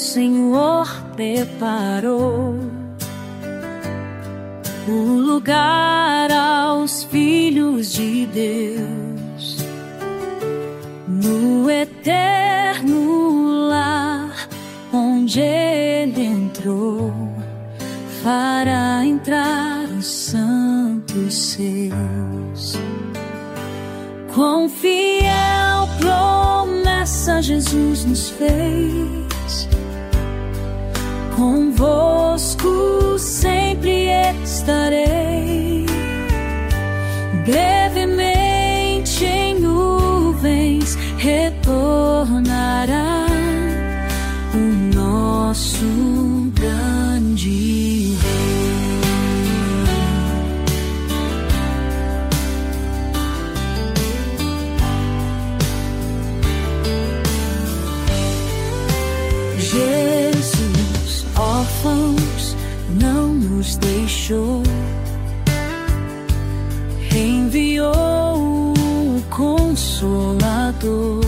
Senhor preparou o lugar aos filhos de Deus no eterno lar onde Ele entrou, fará entrar os santos seus. Quão fiel promessa Jesus nos fez: convosco sempre estarei, brevemente em nuvens retornará o nosso grande Rei. Jesus, órfãos, não nos deixou, enviou o Consolador.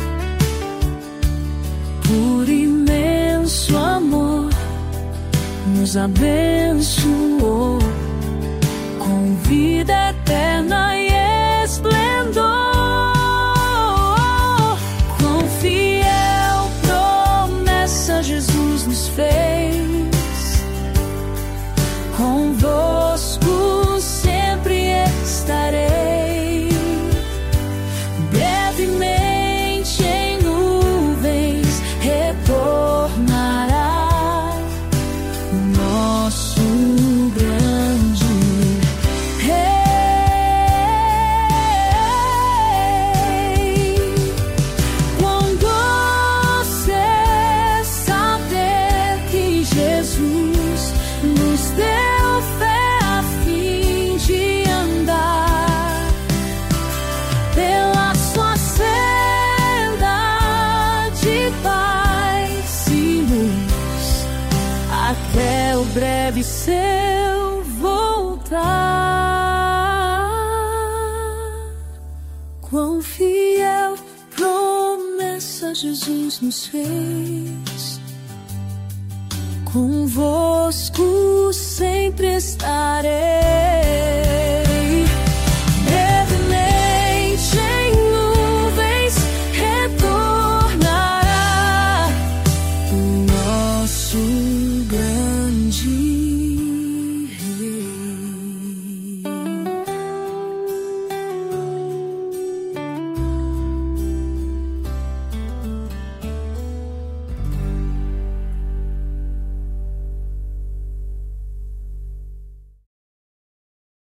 Por imenso amor nos abençoou com vida eterna e esplendor. Quão fiel promessa Jesus nos fez: convosco sempre estarei, brevemente em nuvens retornará o nosso grande Rei. Quão doce é saber que Jesus nos deu fé a fim de andar pela sua senda de paz e luz, até o breve seu voltar. Quão fiel promessa Jesus nos fez: convosco sempre estarei, brevemente em nuvens retornará o nosso